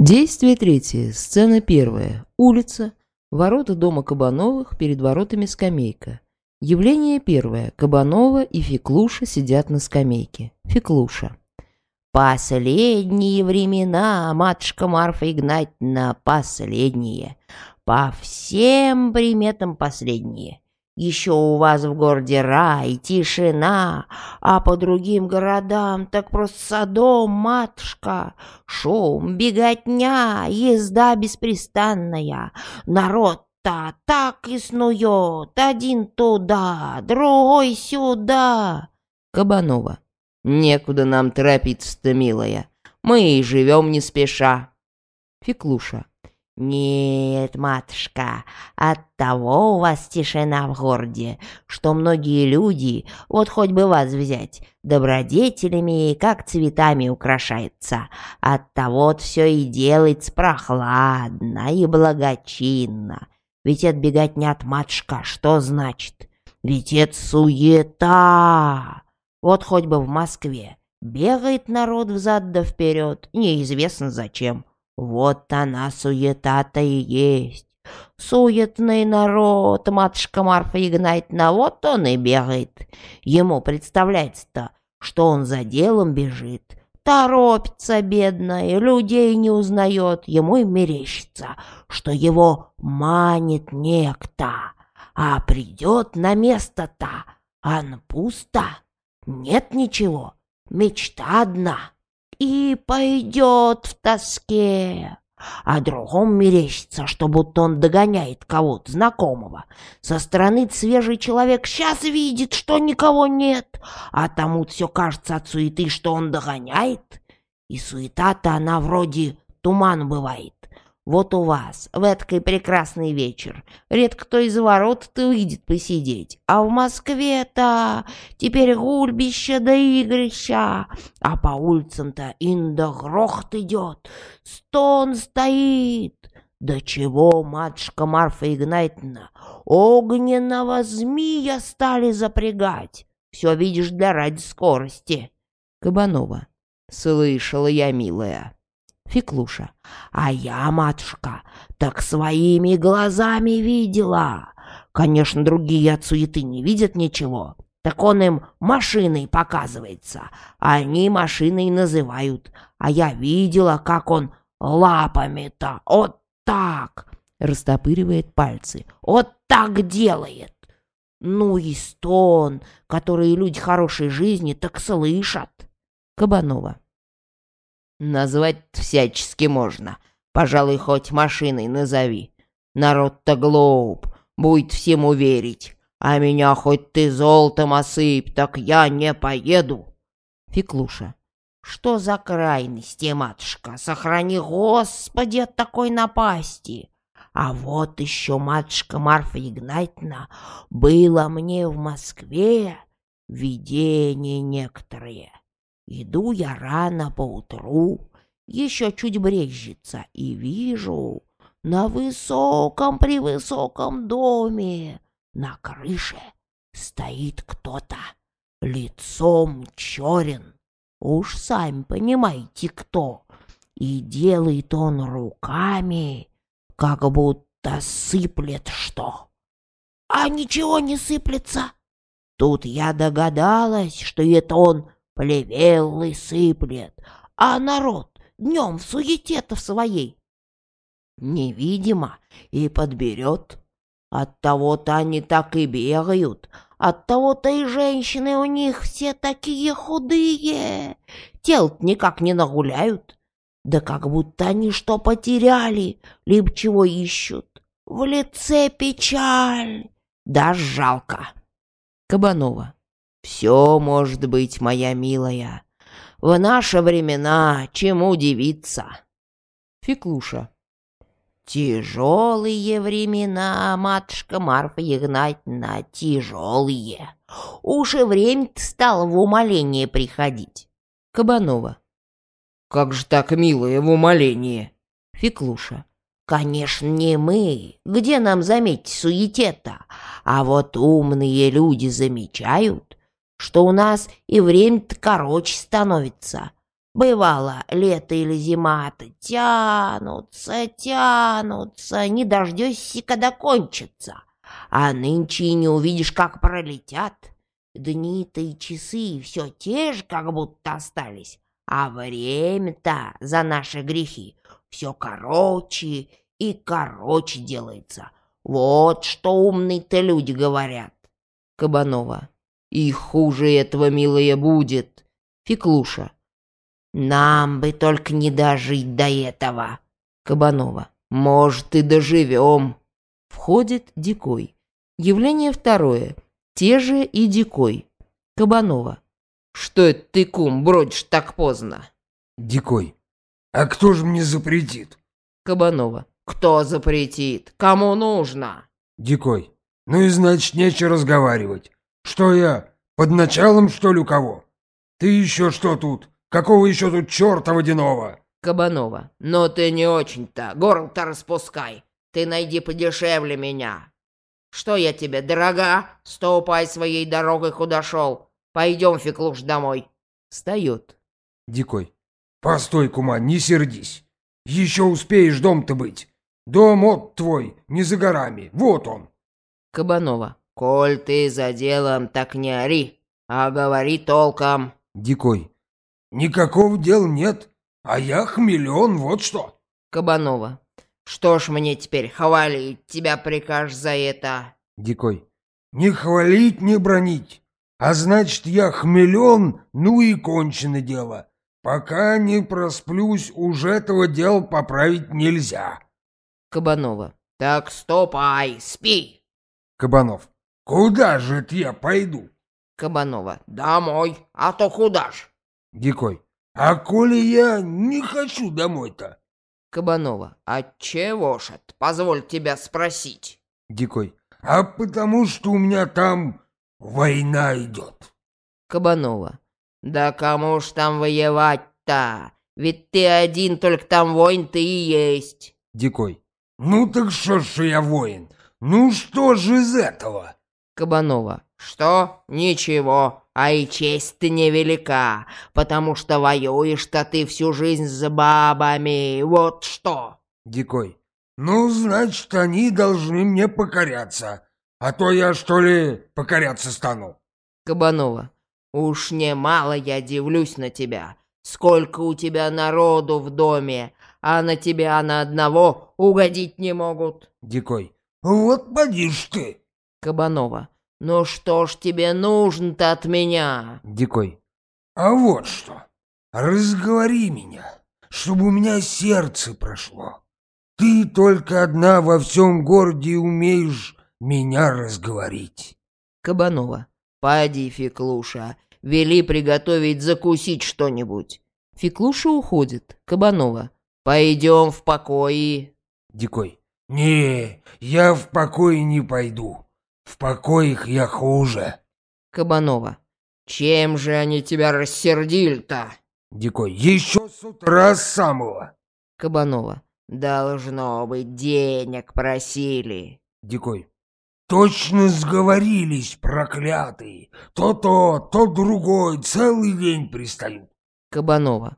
Действие третье. Сцена первая. Улица. Ворота дома Кабановых, перед воротами скамейка. Явление первое. Кабанова и Феклуша сидят на скамейке. Феклуша. Последние времена, матушка Марфа Игнатьевна, последние. По всем приметам последние. Еще у вас в городе рай, тишина, а по другим городам так просто Содом, матушка. Шум, беготня, езда беспрестанная. Народ-то так и снует, один туда, другой сюда. Кабанова. Некуда нам торопиться-то, милая. Мы и живем не спеша. Феклуша. Нет, матушка, оттого у вас тишина в городе, что многие люди, вот хоть бы вас взять, добродетелями, как цветами украшается. Оттого все и делается прохладно и благочинно. Ведь это беготня от матушка, что значит? Ведь это суета. Вот хоть бы в Москве бегает народ взад да вперед, неизвестно зачем. Вот она суета-то и есть. Суетный народ, матушка Марфа Игнатьевна, вот он и бегает. Ему представляется-то, что он за делом бежит. Торопится, бедный, людей не узнает. Ему и мерещится, что его манит некто. А придет на место-то, а пусто. Нет ничего, мечта одна. И пойдет в тоске. А другом мерещится, что будто он догоняет кого-то знакомого. Со стороны свежий человек сейчас видит, что никого нет, а тому все кажется от суеты, что он догоняет. И суета-то она вроде туман бывает. Вот у вас в эткой прекрасный вечер редко кто из ворот-то выйдет посидеть, а в Москве-то теперь гульбище да игрища, а по улицам-то инда грохот идет, стон стоит. Да чего, матушка Марфа Игнатьевна, огненного змея стали запрягать, все видишь для ради скорости. Кабанова. Слышала я, милая. Феклуша. А я, матушка, так своими глазами видела. Конечно, другие от суеты не видят ничего. Так он им машиной показывается. Они машиной называют. А я видела, как он лапами-то вот так растопыривает пальцы. Вот так делает. Ну и стон, который люди хорошей жизни так слышат. Кабанова. Назвать всячески можно. Пожалуй, хоть машиной назови. Народ-то глуп, будет всему верить. А меня хоть ты золотом осыпь, так я не поеду. Феклуша. Что за крайности, матушка? Сохрани, Господи, от такой напасти. А вот еще, матушка Марфа Игнатьевна, было мне в Москве видения некоторые. Иду я рано поутру, еще чуть брезжится, и вижу на высоком-превысоком доме на крыше стоит кто-то, лицом черен, уж сами понимаете кто, и делает он руками, как будто сыплет что. А ничего не сыплется. Тут я догадалась, что это он плевел и сыплет, а народ днем в суете-то в своей невидимо и подберет. Оттого-то они так и бегают, оттого-то и женщины у них все такие худые, тел-то никак не нагуляют, да как будто они что потеряли, либо чего ищут. В лице печаль, даже жалко. Кабанова. Все может быть, моя милая. В наши времена чему удивиться? Феклуша. Тяжелые времена, матушка Марфа Игнатьевна, тяжелые. Уж и время-то стало в умоление приходить. Кабанова. Как же так, милая, в умоление? Феклуша. Конечно, не мы. Где нам заметить суете-то? А вот умные люди замечают, что у нас и время-то короче становится. Бывало, лето или зима-то тянутся, не дождешься, когда кончится. А нынче и не увидишь, как пролетят. Дни-то и часы все те же, как будто остались. А время-то за наши грехи все короче и короче делается. Вот что умные-то люди говорят. Кабанова. И хуже этого, милая, будет. Феклуша. Нам бы только не дожить до этого. Кабанова. Может, и доживем. Входит Дикой. Явление второе. Те же и Дикой. Кабанова. Что это ты, кум, бродишь так поздно? Дикой. А кто же мне запретит? Кабанова. Кто запретит? Кому нужно? Дикой. Ну и значит, нечего разговаривать. Что я, под началом, что ли, у кого? Ты еще что тут? Какого еще тут черта водяного? Кабанова. Но ты не очень-то, горло-то распускай. Ты найди подешевле меня. Что я тебе, дорога? Ступай своей дорогой, куда шел. Пойдем, Феклуш, домой. Встает. Дикой. Постой, кума, не сердись. Еще успеешь дом-то быть. Дом от твой, не за горами. Вот он. Кабанова. Коль ты за делом, так не ори, а говори толком. Дикой. Никакого дела нет, а я хмелен, вот что. Кабанова. Что ж мне теперь хвалить тебя прикажешь за это? Дикой. Не хвалить, не бронить. А значит, я хмелен, ну и кончено дело. Пока не просплюсь, уж этого дела поправить нельзя. Кабанова. Так ступай, спи. Кабанов. Куда же это я пойду? Кабанова. Домой, а то куда ж? Дикой. А коли я не хочу домой-то? Кабанова. Отчего ж это, позволь тебя спросить? Дикой. А потому что у меня там война идет. Кабанова. Да кому ж там воевать-то? Ведь ты один, только там воин-то и есть. Дикой. Ну так что ж я воин? Ну что же из этого? Кабанова. Что? Ничего. А и честь-то невелика, потому что воюешь-то ты всю жизнь с бабами. Вот что. Дикой. Ну, значит, они должны мне покоряться. А то я, что ли, покоряться стану? Кабанова. Уж немало я дивлюсь на тебя. Сколько у тебя народу в доме, а на тебя на одного угодить не могут. Дикой. Вот поди ж ты. Кабанова. Ну что ж тебе нужно-то от меня? Дикой. А вот что. Разговори меня, чтобы у меня сердце прошло. Ты только одна во всем городе умеешь меня разговорить. Кабанова. Поди, Феклуша, вели приготовить закусить что-нибудь. Феклуша уходит. Кабанова. Пойдем в покое. Дикой. Не, я в покой не пойду. В покоях я хуже. Кабанова. Чем же они тебя рассердили-то? Дикой. Еще с утра с самого. Кабанова. Должно быть, денег просили. Дикой. Точно сговорились, проклятые. То другой, целый день пристают. Кабанова.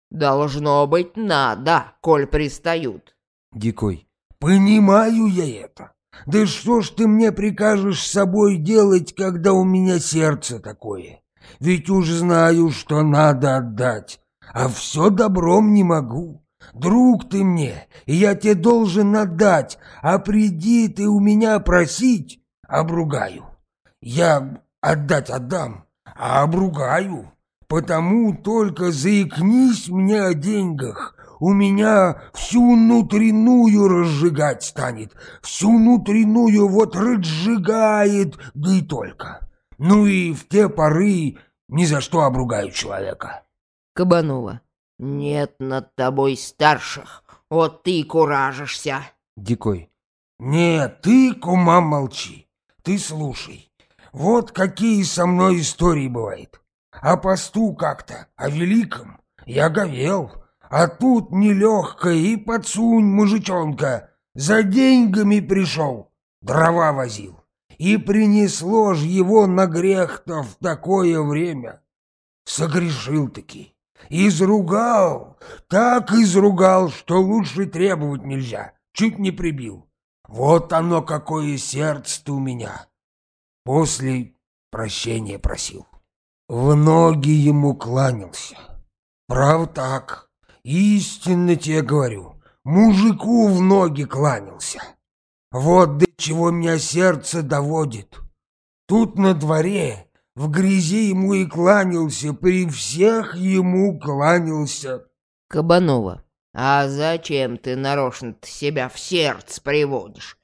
Должно быть, надо, коль пристают. Дикой. Понимаю я это. Да что ж ты мне прикажешь с собой делать, когда у меня сердце такое? Ведь уж знаю, что надо отдать, а все добром не могу. Друг ты мне, и я тебе должен отдать, а приди ты у меня просить, обругаю. Я отдать отдам, а обругаю, потому только заикнись мне о деньгах. У меня всю внутреннюю разжигать станет, всю внутреннюю вот разжигает, да и только. Ну и в те поры ни за что обругаю человека. Кабанова. Нет над тобой старших, вот ты и куражишься. Дикой. Нет, ты, кума, молчи, ты слушай. Вот какие со мной истории бывают. О посту как-то, о великом, я говел. А тут нелегкая и подсунь мужичонка. За деньгами пришел, дрова возил. И принесло ж его на грех-то в такое время. Согрешил-таки. Изругал, так изругал, что лучше требовать нельзя. Чуть не прибил. Вот оно какое сердце-то у меня. После прощения просил. В ноги ему кланялся. Прав так, истинно тебе говорю, мужику в ноги кланялся. Вот до чего меня сердце доводит. Тут на дворе, в грязи ему и кланялся, при всех ему кланялся. Кабанова. А зачем ты нарочно-то себя в сердце приводишь?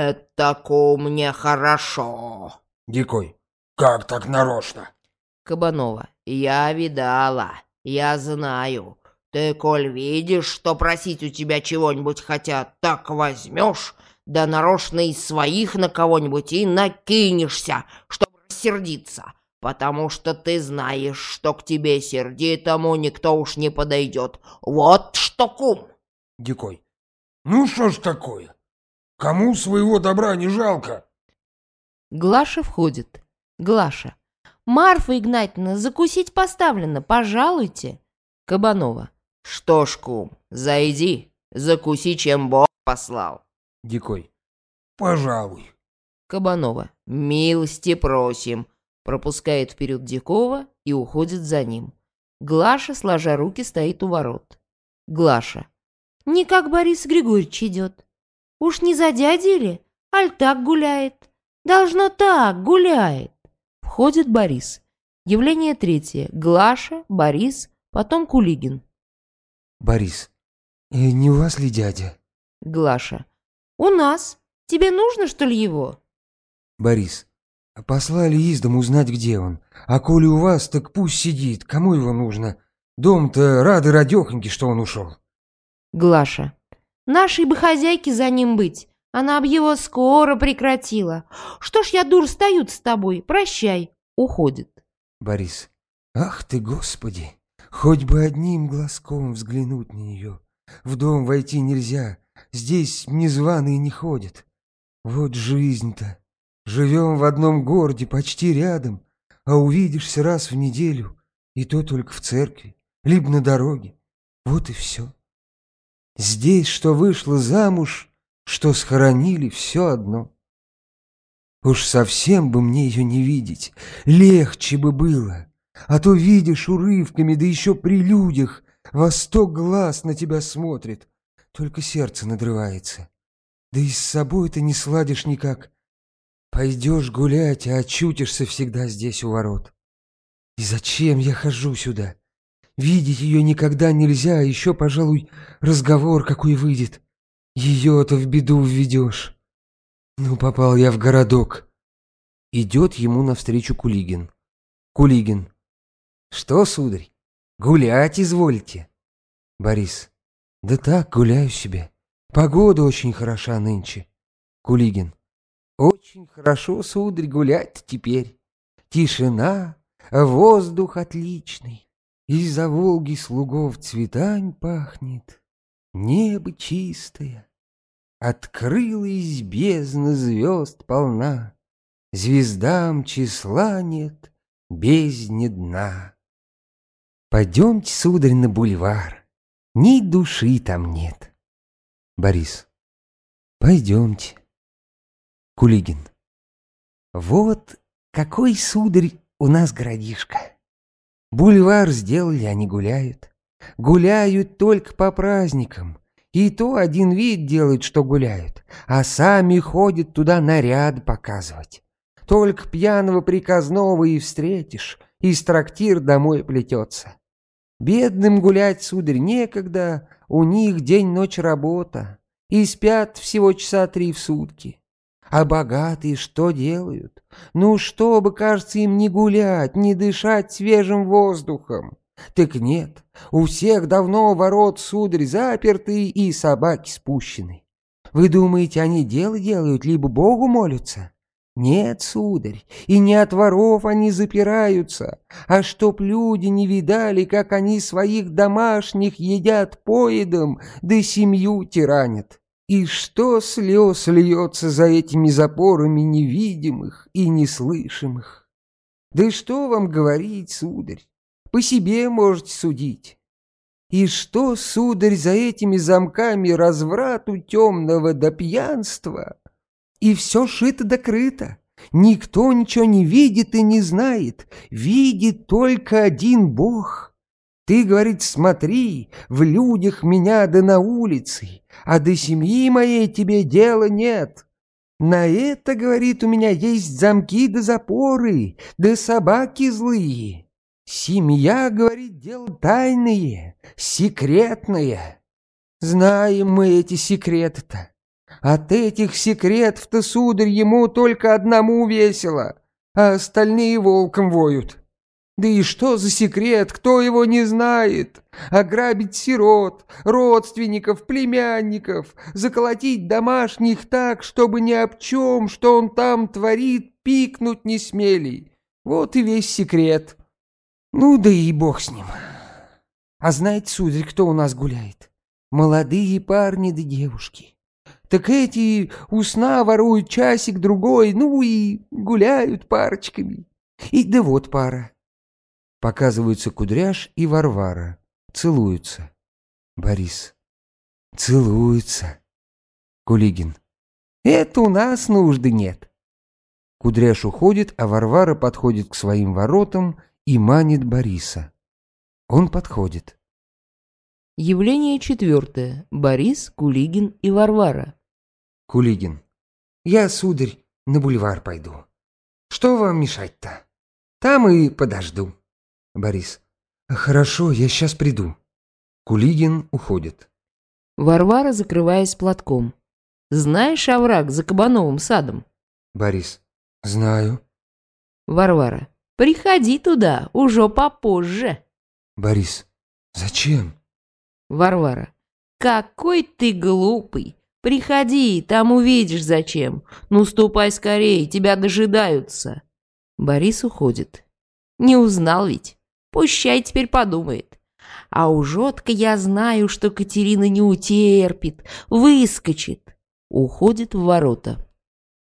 Это мне хорошо. Дикой. Как так нарочно? Кабанова. Я видала, я знаю. Ты, коль видишь, что просить у тебя чего-нибудь хотят, так возьмешь, да нарочно из своих на кого-нибудь и накинешься, чтобы рассердиться. Потому что ты знаешь, что к тебе сердитому никто уж не подойдет. Вот что, кум. Дикой. Ну что ж такое? Кому своего добра не жалко? Глаша входит. Глаша. Марфа Игнатьевна, закусить поставлено, пожалуйте. Кабанова. Что ж, кум, зайди, закуси, чем Бог послал. Дикой. Пожалуй. Кабанова. Милости просим. Пропускает вперед Дикова и уходит за ним. Глаша, сложа руки, стоит у ворот. Глаша. Не как Борис Григорьевич идет. Уж не за дядей ли? Аль так гуляет. Должно так, гуляет. Входит Борис. Явление третье. Глаша, Борис, потом Кулигин. Борис. Не у вас ли дядя? Глаша. У нас. Тебе нужно, что ли, его? Борис. Послали из дому узнать, где он. А коли у вас, так пусть сидит. Кому его нужно? Дом-то рады радехоньки, что он ушел. Глаша. Нашей бы хозяйке за ним быть. Она б его скоро прекратила. Что ж я, дур, стою с тобой? Прощай. Уходит. Борис. Ах ты, Господи! Хоть бы одним глазком взглянуть на нее. В дом войти нельзя. Здесь незваные не ходят. Вот жизнь-то. Живем в одном городе, почти рядом, а увидишься раз в неделю, и то только в церкви, либо на дороге. Вот и все. Здесь, что вышла замуж, что схоронили, все одно. Уж совсем бы мне ее не видеть, легче бы было. А то видишь урывками, да еще при людях, во 100 глаз на тебя смотрит, только сердце надрывается. Да и с собой-то не сладишь никак. Пойдешь гулять, а очутишься всегда здесь у ворот. И зачем я хожу сюда? Видеть ее никогда нельзя, а еще, пожалуй, разговор какой выйдет. Ее-то в беду введешь. Ну, попал я в городок. Идет ему навстречу Кулигин. Кулигин. Что, сударь, гулять извольте? Борис. Да так, гуляю себе. Погода очень хороша нынче. Кулигин. Очень хорошо, сударь, гулять теперь. Тишина, воздух отличный. Из-за Волги слугов цветами пахнет. Небо чистое. Открылась бездна звезд полна. Звездам числа нет, бездне дна. Пойдемте, сударь, на бульвар. Ни души там нет. Борис. Пойдемте. Кулигин. Вот какой, сударь, у нас городишко. Бульвар сделали, они гуляют. Гуляют только по праздникам. И то один вид делают, что гуляют, а сами ходят туда наряд показывать. Только пьяного приказного и встретишь, из трактир домой плетется. Бедным гулять, сударь, некогда, у них день-ночь работа, и спят всего часа 3 в сутки. А богатые что делают? Ну, чтобы, кажется, им не гулять, не дышать свежим воздухом. Так нет, у всех давно ворот, сударь, заперты и собаки спущены. Вы думаете, они дело делают, либо Богу молятся? Нет, сударь, и не от воров они запираются, а чтоб люди не видали, как они своих домашних едят поедом, да семью тиранят. И что слез льется за этими запорами невидимых и неслышимых? Да и что вам говорить, сударь? по себе можете судить. И что, сударь, за этими замками разврату темного до пьянства? И все шито да крыто. Никто ничего не видит и не знает. Видит только один Бог. Ты, говорит, смотри, в людях меня да на улице, а до семьи моей тебе дела нет. На это, говорит, у меня есть замки да запоры, да собаки злые. Семья, говорит, дело тайное, секретное. Знаем мы эти секреты-то. От этих секретов-то, сударь, ему только одному весело, а остальные волком воют. Да и что за секрет, кто его не знает? Ограбить сирот, родственников, племянников, заколотить домашних так, чтобы ни об чем, что он там творит, пикнуть не смели. Вот и весь секрет. Ну да и бог с ним. А знаете, сударь, кто у нас гуляет? Молодые парни да девушки. Так эти у сна воруют часик-другой, ну и гуляют парочками. И да вот пара. Показываются Кудряш и Варвара. Целуются. Борис. Целуются. Кулигин. Это у нас нужды нет. Кудряш уходит, а Варвара подходит к своим воротам и манит Бориса. Он подходит. Явление 4. Борис, Кулигин и Варвара. Кулигин. Я, сударь, на бульвар пойду. Что вам мешать-то? Там и подожду. Борис. Хорошо, я сейчас приду. Кулигин уходит. Варвара, закрываясь платком. Знаешь овраг за Кабановым садом? Борис. Знаю. Варвара. Приходи туда, уже попозже. Борис. Зачем? Варвара. Какой ты глупый. Приходи, там увидишь зачем. Ну, ступай скорее, тебя дожидаются. Борис уходит. Не узнал ведь. Пущай теперь подумает. А ужотка я знаю, что Катерина не утерпит, выскочит. Уходит в ворота.